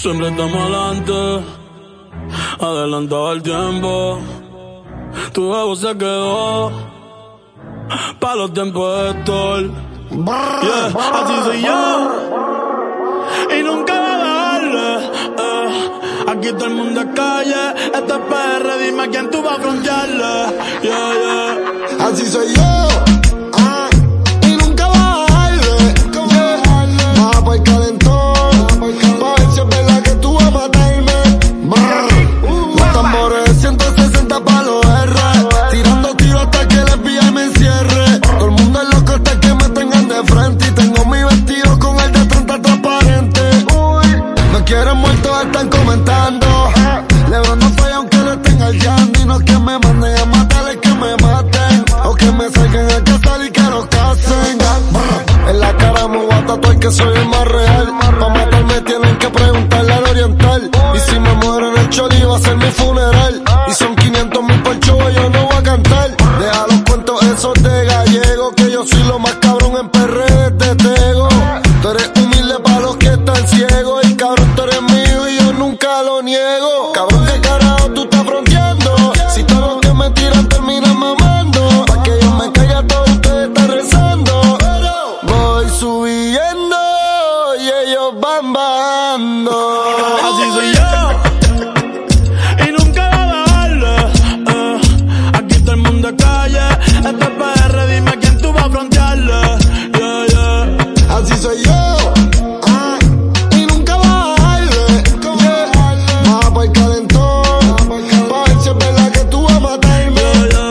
Siempre estamos adelante, adelantado el tiempo. Tu ego se quedó pa' los tiempos de Héctor. Yeah, así soy yo y nunca va a bajarle. Aquí todo el mundo es calle, esto es PR, dime a quién tú vas a frontearle. Yeah, yeah. Así soy yo. Y nunca va a bajarle. Baja pa' el calentón, pa' ver si es verdad que tú vas a matarme. Los tambores de 160 pa' los R, tirando tiros hasta que el FBI me encierre. Todo el mundo es loco hasta que me tengan de frente, y tengo mi vestido con el de 30 transparente. Me quieren muerto, están comentando. Lebron no falla aunque le estén hallando, y no es que me manden a matar, es que me maten, o que me salgan a cazar y que los casen. En la cara me voy a tatuar que soy el más real. Pa' matarme tienen que preguntarle al oriental, y si me muero en el choli va a ser mi funeral. Y son 500,000 por show, yo no voy a cantar. Deja los cuentos esos de gallego, que yo soy lo más cabrón en PR desde Tego. Tú eres humilde pa' los que están ciegos, y cabrón tú eres mío y yo nunca lo niego. Cabrón, ¿qué carajo tú estás fronteando? Si todos los que me tiran terminan mamando, pa' que yo me caiga todo ustedes están rezando. Voy subiendo y ellos van bajando. Así soy yo y nunca va a bajarle. Aquí todo el mundo es calle, esto es PR, dime a quién tú vas a frontearle. Yeah, yeah. Así soy yo. Y nunca va a bajarle. Baja pa' el calentón, pa' ver si es verdad que tú vas a matarme.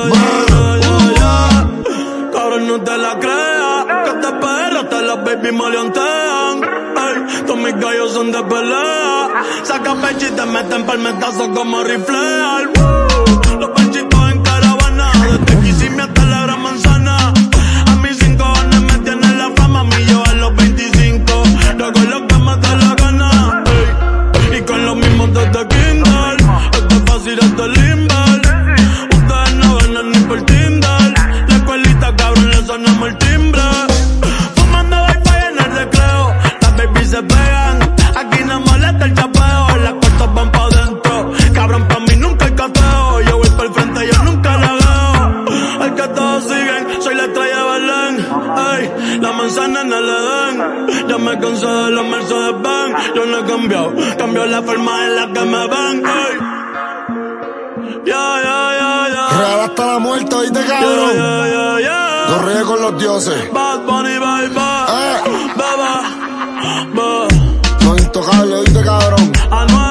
Cabrón, no te la creas, que te PR hasta las baby maleantean. Ey, todos mis gallos son de pelea. Saca pecho y te meten palmetazo como riflear. Los pechitos en caravana, desde Kissimmee hasta la Gran Manzana. A mis 5 años me tienen la fama, a mí yo a los 25. Yo con lo que me da la gana, ey. Y con los mismos desde Kindle. Esto es fácil, esto es limber. Ustedes no ganan ni por Tinder. La escuelita, cabrón, le sonamos el timbre. Fumando wifi en el recreo, las babies se pegan. Aquí no molesta el chapeo, las cortas van pa' dentro. Cabrón, pa' mí nunca hay cateo. Yo voy por el frente, yo nunca la veo. El que todos siguen, soy la estrella de Belén. Ey, la manzana en el Edén. Ya me cansé de los Mercedes-Benz. Yo no he cambiado, cambio la forma en la que me ven. Ey, yeah. Real hasta la muerte, oíste, cabrón. Yeah. Corre con los dioses. Bad Bunny, baby. Baba. No intocable, oíste, cabrón. Anuel.